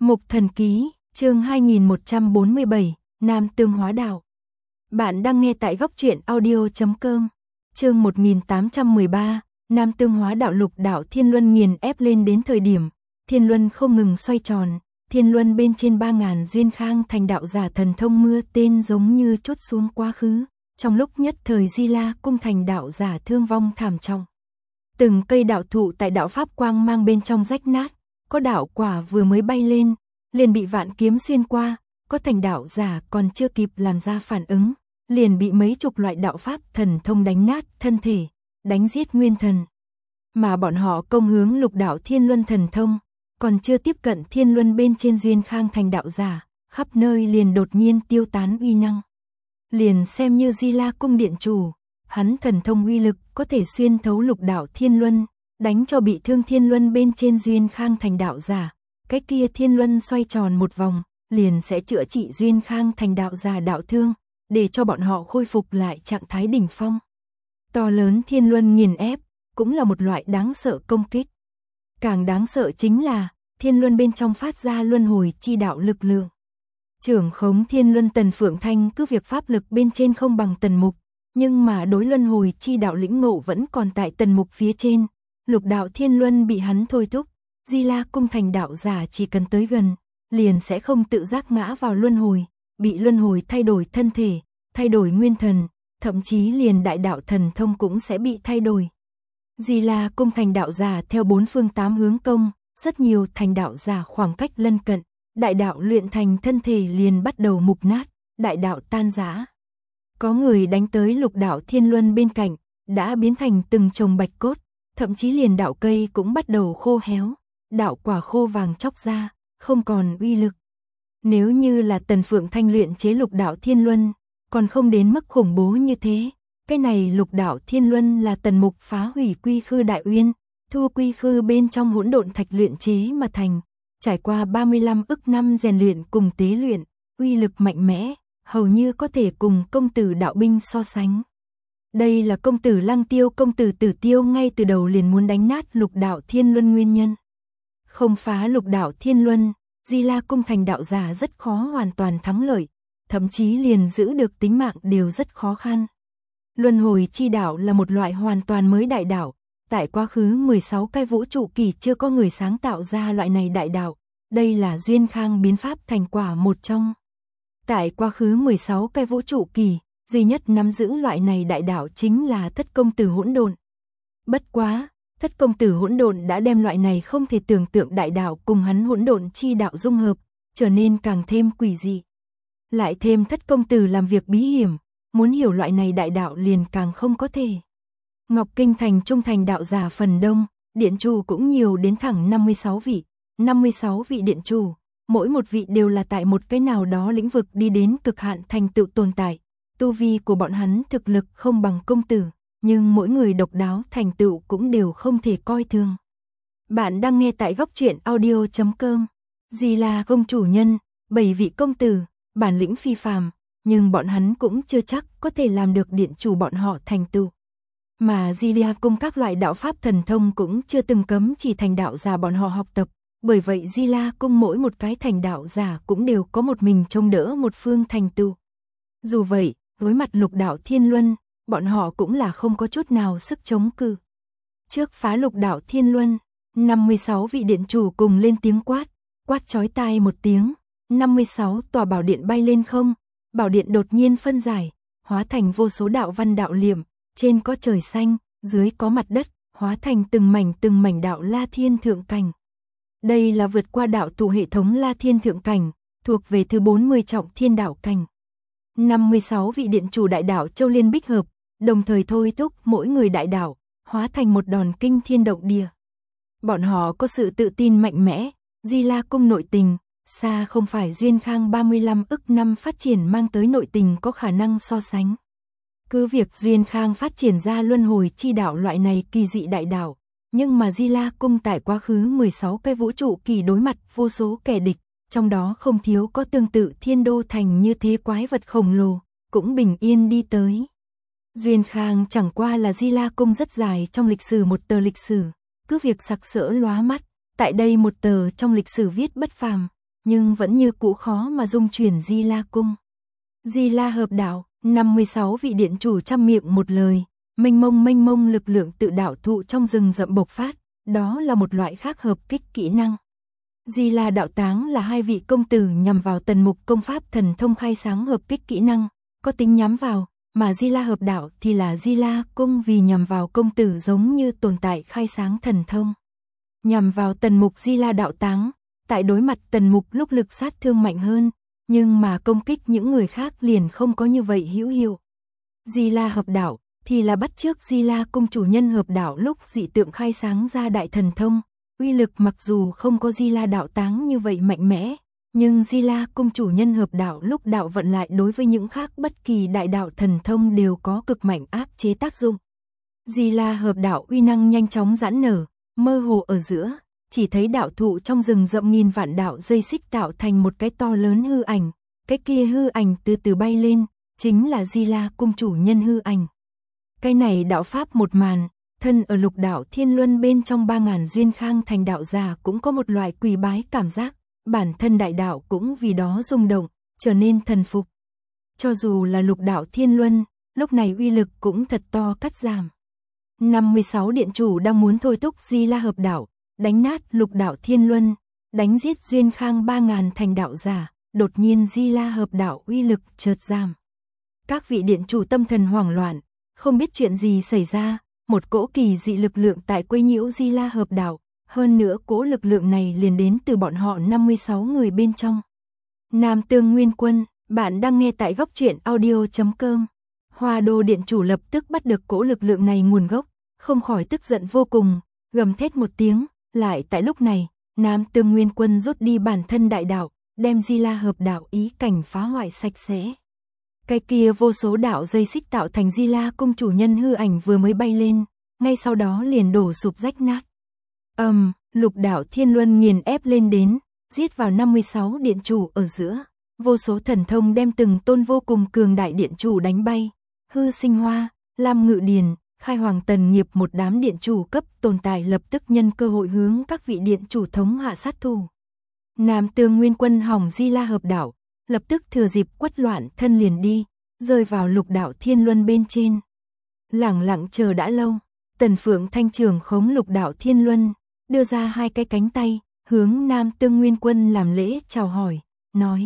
Mục Thần Ký, chương 2147, Nam Tương Hóa Đạo. Bạn đang nghe tại góc truyện audio.com. Chương 1813, Nam Tương Hóa Đạo. Lục đạo Thiên Luân nghiền ép lên đến thời điểm Thiên Luân không ngừng xoay tròn, Thiên Luân bên trên 3000 duyên khang thành đạo giả thần thông mưa tên giống như trút xuống quá khứ. Trong lúc nhất thời Di La cung thành đạo giả thương vong thảm trọng. Từng cây đạo thụ tại đạo pháp quang mang bên trong rách nát, có đạo quả vừa mới bay lên, liền bị vạn kiếm xuyên qua, có thành đạo giả còn chưa kịp làm ra phản ứng, liền bị mấy chục loại đạo pháp thần thông đánh nát thân thể, đánh giết nguyên thần. Mà bọn họ công hướng lục đạo Thiên Luân thần thông, còn chưa tiếp cận Thiên Luân bên trên duyên khang thành đạo giả, khắp nơi liền đột nhiên tiêu tán uy năng. Liền xem như Di La cung điện chủ, hắn thần thông uy lực có thể xuyên thấu lục đạo Thiên Luân, đánh cho bị thương Thiên Luân bên trên duyên khang thành đạo giả. Cái kia Thiên Luân xoay tròn một vòng, liền sẽ chữa trị duyên khang thành đạo giả đạo thương, để cho bọn họ khôi phục lại trạng thái đỉnh phong. To lớn Thiên Luân nghiền ép, cũng là một loại đáng sợ công kích. Càng đáng sợ chính là, Thiên Luân bên trong phát ra luân hồi chi đạo lực lượng. Trưởng khống Thiên Luân Tần Phượng Thanh cứ việc pháp lực bên trên không bằng Tần Mục, nhưng mà đối luân hồi chi đạo lĩnh ngộ vẫn còn tại Tần Mục phía trên. Lục đạo Thiên Luân bị hắn thôi thúc, Di La cung thành đạo giả chỉ cần tới gần, liền sẽ không tự giác ngã vào luân hồi, bị luân hồi thay đổi thân thể, thay đổi nguyên thần, thậm chí liền đại đạo thần thông cũng sẽ bị thay đổi. Di La cung thành đạo giả theo bốn phương tám hướng công, rất nhiều thành đạo giả khoảng cách lân cận, đại đạo luyện thành thân thể liền bắt đầu mục nát, đại đạo tan rã. Có người đánh tới lục đạo Thiên Luân bên cạnh, đã biến thành từng chồng bạch cốt, thậm chí liền đạo cây cũng bắt đầu khô héo, đạo quả khô vàng chóc ra, không còn uy lực. Nếu như là Tần Phượng Thanh luyện chế lục đạo Thiên Luân, còn không đến mức khủng bố như thế. Cái này lục đạo Thiên Luân là Tần Mục phá hủy Quy Khư Đại Uyên, thu Quy Khư bên trong hỗn độn thạch luyện chế mà thành, trải qua 35 ức năm rèn luyện cùng tế luyện, uy lực mạnh mẽ, hầu như có thể cùng công tử đạo binh so sánh. Đây là công tử Lăng Tiêu, công tử Tử Tiêu ngay từ đầu liền muốn đánh nát lục đạo Thiên Luân nguyên nhân. Không phá lục đạo Thiên Luân, Di La cung thành đạo giả rất khó hoàn toàn thắng lợi, thậm chí liền giữ được tính mạng đều rất khó khăn. Luân hồi chi đạo là một loại hoàn toàn mới đại đạo, tại quá khứ 16 cái vũ trụ kỳ chưa có người sáng tạo ra loại này đại đạo, đây là duyên khang biến pháp thành quả một trong. Tại quá khứ 16 cái vũ trụ kỳ, duy nhất nắm giữ loại này đại đạo chính là Thất công tử hỗn độn. Bất quá, Thất công tử hỗn độn đã đem loại này không thể tưởng tượng đại đạo cùng hắn hỗn độn chi đạo dung hợp, trở nên càng thêm quỷ dị. Lại thêm Thất công tử làm việc bí hiểm, muốn hiểu loại này đại đạo liền càng không có thể. Ngọc Kinh thành trung thành đạo giả phần đông, điện chủ cũng nhiều đến thẳng 56 vị, 56 vị điện chủ, mỗi một vị đều là tại một cái nào đó lĩnh vực đi đến cực hạn thành tựu tồn tại. Tu vi của bọn hắn thực lực không bằng công tử, nhưng mỗi người độc đáo thành tựu cũng đều không thể coi thường. Bạn đang nghe tại góc truyện audio.com. Di La công chủ nhân, 7 vị công tử, bản lĩnh phi phàm, nhưng bọn hắn cũng chưa chắc có thể làm được điện chủ bọn họ thành tựu. Mà Di La cung các loại đạo pháp thần thông cũng chưa từng cấm chỉ thành đạo giả bọn họ học tập, bởi vậy Di La cung mỗi một cái thành đạo giả cũng đều có một mình trông đỡ một phương thành tựu. Dù vậy, với mặt lục đạo Thiên Luân, bọn họ cũng là không có chút nào sức chống cự. Trước phá lục đạo Thiên Luân, 56 vị điện chủ cùng lên tiếng quát chói tai một tiếng, 56 tòa bảo điện bay lên không, bảo điện đột nhiên phân giải, hóa thành vô số đạo văn đạo liệm, trên có trời xanh, dưới có mặt đất, hóa thành từng mảnh đạo La Thiên thượng cảnh. Đây là vượt qua đạo tụ hệ thống La Thiên thượng cảnh, thuộc về thứ 40 trọng thiên đạo cảnh. 56 vị điện chủ đại đạo châu liên bích hợp, đồng thời thôi thúc mỗi người đại đạo, hóa thành một đòn kinh thiên động địa. Bọn họ có sự tự tin mạnh mẽ, Di La cung nội tình, xa không phải duyên khang 35 ức năm phát triển mang tới nội tình có khả năng so sánh. Cứ việc duyên khang phát triển ra luân hồi chi đạo loại này kỳ dị đại đạo, nhưng mà Di La cung tại quá khứ 16 cái vũ trụ kỳ đối mặt vô số kẻ địch, trong đó không thiếu có tương tự Thiên Đô thành như thế quái vật khổng lồ, cũng bình yên đi tới. Duyên khang chẳng qua là Di La cung rất dài trong lịch sử một tờ lịch sử, cứ việc sặc sỡ lóa mắt, tại đây một tờ trong lịch sử viết bất phàm, nhưng vẫn như cũ khó mà dung chuyển Di La cung. Di La hợp đạo, 56 vị điện chủ trăm miệng một lời, mênh mông lực lượng tự đạo thụ trong rừng rậm bộc phát, đó là một loại khác hợp kích kỹ năng. Di La đạo táng là hai vị công tử nhằm vào Tần Mục công pháp thần thông khai sáng hợp kích kỹ năng, có tính nhắm vào, mà Di La hợp đạo thì là Di La cung vì nhằm vào công tử giống như tồn tại khai sáng thần thông. Nhằm vào Tần Mục Di La đạo táng, tại đối mặt Tần Mục lúc lực sát thương mạnh hơn, nhưng mà công kích những người khác liền không có như vậy hữu hiệu. Di La hợp đạo thì là bắt chước Di La cung chủ nhân hợp đạo lúc dị tượng khai sáng ra đại thần thông, uy lực mặc dù không có Di La đạo táng như vậy mạnh mẽ, nhưng Di La cung chủ nhân hợp đạo lúc đạo vận lại đối với những khác bất kỳ đại đạo thần thông đều có cực mạnh áp chế tác dụng. Di La hợp đạo uy năng nhanh chóng giãn nở, mơ hồ ở giữa, chỉ thấy đạo thụ trong rừng rậm nghìn vạn đạo dây xích tạo thành một cái to lớn hư ảnh, cái kia hư ảnh từ từ bay lên, chính là Di La cung chủ nhân hư ảnh. Cái này đạo pháp một màn, thân ở lục đạo thiên luân bên trong 3000 duyên khang thành đạo giả cũng có một loại quỳ bái cảm giác, bản thân đại đạo cũng vì đó rung động, trở nên thần phục. Cho dù là lục đạo thiên luân, lúc này uy lực cũng thật to cắt giảm. 56 điện chủ đang muốn thôi thúc Di La hợp đạo, đánh nát lục đạo thiên luân, đánh giết duyên khang 3000 thành đạo giả, đột nhiên Di La hợp đạo uy lực chợt giảm. Các vị điện chủ tâm thần hoảng loạn, không biết chuyện gì xảy ra, một cỗ kỳ dị lực lượng tại quấy nhiễu Di La hợp đạo, hơn nữa cỗ lực lượng này liền đến từ bọn họ 56 người bên trong. Nam Tương Nguyên Quân, bạn đang nghe tại góc truyện audio.com. Hoa Đô điện chủ lập tức bắt được cỗ lực lượng này nguồn gốc, không khỏi tức giận vô cùng, gầm thét một tiếng, lại tại lúc này, Nam Tương Nguyên Quân rút đi bản thân đại đạo, đem Di La hợp đạo ý cảnh phá hoại sạch sẽ. Cái kia vô số đạo dây xích tạo thành Di La cung chủ nhân hư ảnh vừa mới bay lên, ngay sau đó liền đổ sụp rách nát. Lục đạo thiên luân nghiền ép lên đến, giết vào 56 điện chủ ở giữa, vô số thần thông đem từng tôn vô cùng cường đại điện chủ đánh bay. Hư Sinh Hoa, Lam Ngự Điền, Khai Hoàng Tần Nghiệp một đám điện chủ cấp tồn tại lập tức nhân cơ hội hướng các vị điện chủ thống hạ sát thủ. Nam Tương Nguyên Quân hỏng Di La hợp đạo, lập tức thừa dịp quất loạn thân liền đi, rơi vào lục đạo thiên luân bên trên. Lẳng lặng chờ đã lâu, Tần Phượng Thanh trưởng khống lục đạo thiên luân, đưa ra hai cái cánh tay, hướng Nam Tương Nguyên Quân làm lễ chào hỏi, nói: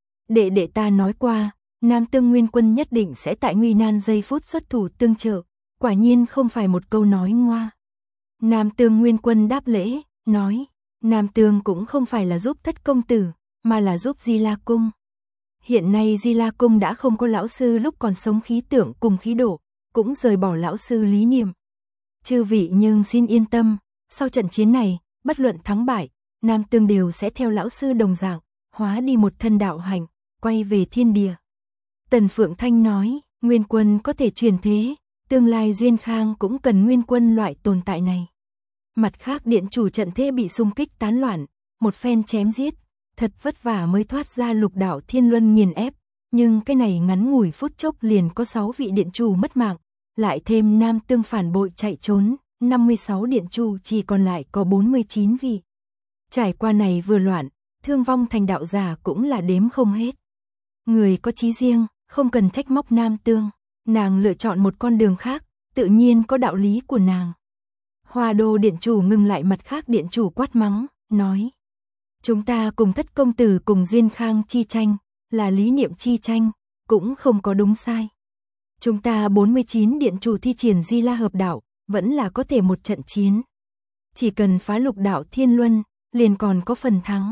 Đệ ta nói qua, Nam Tương Nguyên Quân nhất định sẽ tại nguy nan giây phút xuất thủ tương trợ, quả nhiên không phải một câu nói ngoa. Nam Tương Nguyên Quân đáp lễ, nói: Nam Tương cũng không phải là giúp thất công tử, mà là giúp Di La cung. Hiện nay Di La cung đã không có lão sư lúc còn sống khí tượng cùng khí độ, cũng rời bỏ lão sư lý niệm. Chư vị nhưng xin yên tâm, sau trận chiến này, bất luận thắng bại, Nam Tương đều sẽ theo lão sư đồng dạng, hóa đi một thân đạo hành, quay về thiên địa. Tần Phượng Thanh nói, Nguyên Quân có thể truyền thế, tương lai duyên khang cũng cần Nguyên Quân loại tồn tại này. Mặt khác điện chủ trận thế bị xung kích tán loạn, một phen chém giết, thật vất vả mới thoát ra lục đạo thiên luân nghiền ép, nhưng cái này ngắn ngủi phút chốc liền có 6 vị điện chủ mất mạng, lại thêm Nam Tương phản bội chạy trốn, 56 điện chủ chỉ còn lại có 49 vị. Trải qua này vừa loạn, thương vong thành đạo giả cũng là đếm không hết. Người có chí riêng, không cần trách móc Nam Tương, nàng lựa chọn một con đường khác, tự nhiên có đạo lý của nàng. Hoa Đô điện chủ ngừng lại mặt khác điện chủ quát mắng, nói: Chúng ta cùng thất công tử cùng duyên khang chi tranh, là lý niệm chi tranh, cũng không có đúng sai. Chúng ta 49 điện chủ thi triển Di La hợp đạo, vẫn là có thể một trận chiến. Chỉ cần phá lục đạo thiên luân, liền còn có phần thắng.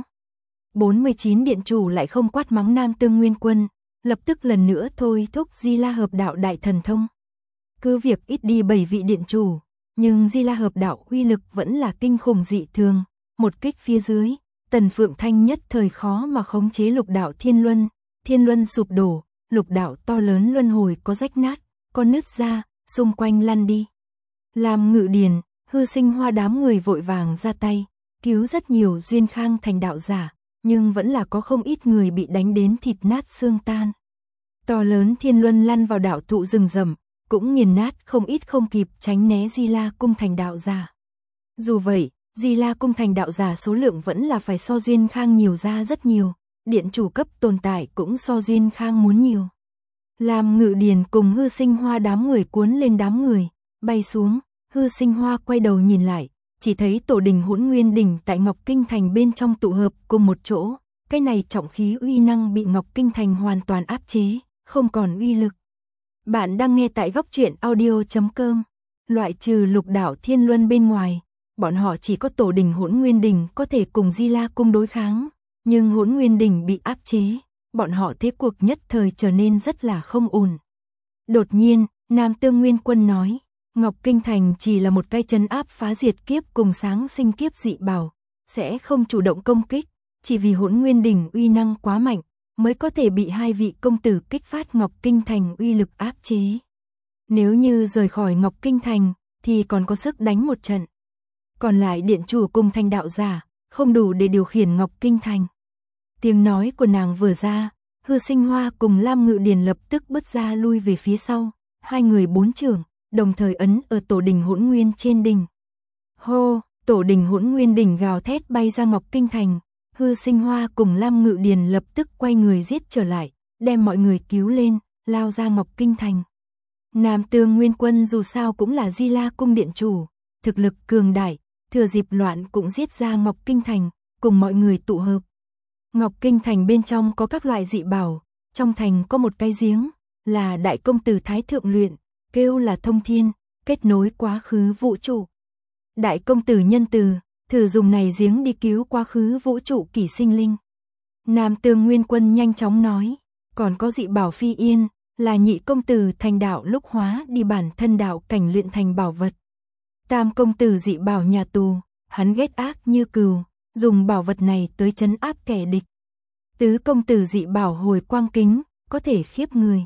49 điện chủ lại không quát mắng Nam Tương Nguyên Quân, lập tức lần nữa thôi thúc Di La hợp đạo đại thần thông. Cứ việc ít đi 7 vị điện chủ, nhưng Di La hợp đạo uy lực vẫn là kinh khủng dị thường, một kích phía dưới, Tần Phượng Thanh nhất thời khó mà khống chế lục đạo thiên luân sụp đổ, lục đạo to lớn luân hồi có rách nát, có nứt ra, xung quanh lăn đi. Lam Ngự Điền, Hư Sinh Hoa đám người vội vàng ra tay, cứu rất nhiều duyên khang thành đạo giả, nhưng vẫn là có không ít người bị đánh đến thịt nát xương tan. To lớn thiên luân lăn vào đạo thụ rừng rậm, cũng nghiền nát không ít không kịp tránh né Di La cung thành đạo giả. Dù vậy, Di La cung thành đạo giả số lượng vẫn là phải so Duyên Khang nhiều ra rất nhiều, điện chủ cấp tồn tại cũng so Duyên Khang muốn nhiều. Lam Ngự Điền cùng Hư Sinh Hoa đám người cuốn lên đám người, bay xuống, Hư Sinh Hoa quay đầu nhìn lại, chỉ thấy tổ đình Hỗn Nguyên đỉnh tại Ngọc Kinh Thành bên trong tụ hợp cùng một chỗ, cái này trọng khí uy năng bị Ngọc Kinh Thành hoàn toàn áp chế, không còn uy lực. Bạn đang nghe tại góc truyện audio.com. Loại trừ Lục Đạo Thiên Luân bên ngoài, bọn họ chỉ có tổ đình Hỗn Nguyên đỉnh có thể cùng Di La cung đối kháng, nhưng Hỗn Nguyên đỉnh bị áp chế, bọn họ thế cuộc nhất thời trở nên rất là không ổn. Đột nhiên, Nam Tương Nguyên Quân nói, Ngọc Kinh Thành chỉ là một cái trấn áp phá diệt kiếp cùng sáng sinh kiếp dị bảo, sẽ không chủ động công kích, chỉ vì Hỗn Nguyên đỉnh uy năng quá mạnh, mới có thể bị hai vị công tử kích phát Ngọc Kinh Thành uy lực áp chế. Nếu như rời khỏi Ngọc Kinh Thành, thì còn có sức đánh một trận. Còn lại điện chủ cùng thành đạo giả, không đủ để điều khiển Ngọc Kinh Thành. Tiếng nói của nàng vừa ra, Hư Sinh Hoa cùng Lam Ngự Điền lập tức bước ra lui về phía sau, hai người bốn trưởng, đồng thời ấn ở tổ đình Hỗn Nguyên trên đỉnh. Hô, tổ đình Hỗn Nguyên đỉnh gào thét bay ra Ngọc Kinh Thành, Hư Sinh Hoa cùng Lam Ngự Điền lập tức quay người giết trở lại, đem mọi người cứu lên, lao ra Ngọc Kinh Thành. Nam Tương Nguyên Quân dù sao cũng là Di La cung điện chủ, thực lực cường đại, thừa dịp loạn cũng giết ra Ngọc Kinh Thành, cùng mọi người tụ hợp. Ngọc Kinh Thành bên trong có các loại dị bảo, trong thành có một cái giếng, là đại công tử Thái Thượng luyện, kêu là Thông Thiên, kết nối quá khứ vũ trụ. Đại công tử nhân từ, thử dùng này giếng đi cứu quá khứ vũ trụ kỷ sinh linh. Nam Tương Nguyên Quân nhanh chóng nói, còn có dị bảo Phi Yên, là nhị công tử thành đạo lúc hóa đi bản thân đạo cảnh luyện thành bảo vật. Tam công tử dị bảo nhà tù, hắn ghét ác như cừu, dùng bảo vật này tới trấn áp kẻ địch. Tứ công tử dị bảo hồi quang kính, có thể khiếp người.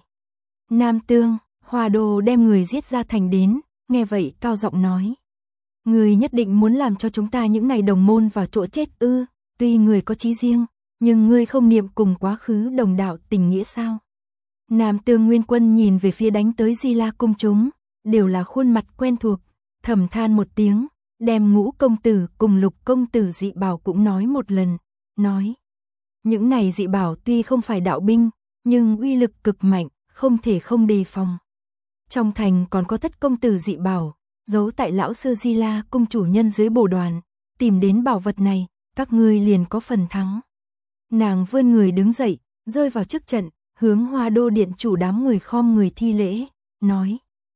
Nam Tương, Hoa Đô đem người giết ra thành đến, nghe vậy cao giọng nói. Người nhất định muốn làm cho chúng ta những này đồng môn vào chỗ chết ư, tuy người có chí riêng, nhưng ngươi không niệm cùng quá khứ đồng đạo tình nghĩa sao? Nam Tương Nguyên Quân nhìn về phía đánh tới Di La cung chúng, đều là khuôn mặt quen thuộc, thầm than một tiếng, đem Ngũ công tử cùng Lục công tử dị bảo cũng nói một lần, nói. Những này dị bảo tuy không phải đạo binh, nhưng uy lực cực mạnh, không thể không đề phòng. Trong thành còn có Thất công tử dị bảo, giấu tại lão sư Di La cung chủ nhân dưới bồ đoàn, tìm đến bảo vật này, các ngươi liền có phần thắng. Nàng vươn người đứng dậy, rơi vào trước trận, hướng Hoa Đô điện chủ đám người khom người thi lễ, nói.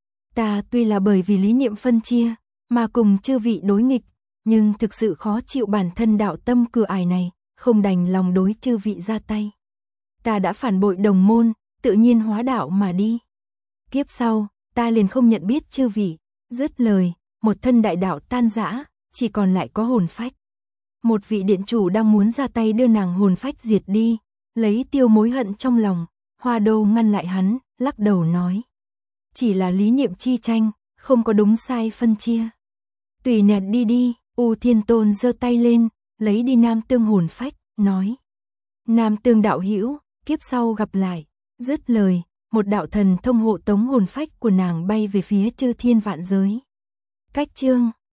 Ta tuy là bởi vì lý niệm phân chia, mà cùng chư vị đối nghịch, nhưng thực sự khó chịu bản thân đạo tâm cửa ải này, không đành lòng đối chư vị ra tay. Ta đã phản bội đồng môn, tự nhiên hóa đạo mà đi. Kiếp sau, ta liền không nhận biết chư vị, dứt lời, một thân đại đạo tan rã, chỉ còn lại có hồn phách. Một vị điện chủ đang muốn ra tay đưa nàng hồn phách diệt đi, lấy tiêu mối hận trong lòng, Hoa Đô ngăn lại hắn, lắc đầu nói. Chỉ là lý niệm chi tranh, không có đúng sai phân chia. Tùy nẹt đi đi, U Thiên Tôn giơ tay lên, lấy đi Nam Tương hồn phách, nói. Nam Tương đạo hữu, kiếp sau gặp lại, dứt lời, một đạo thần thông hộ tống hồn phách của nàng bay về phía chư thiên vạn giới. Cách chương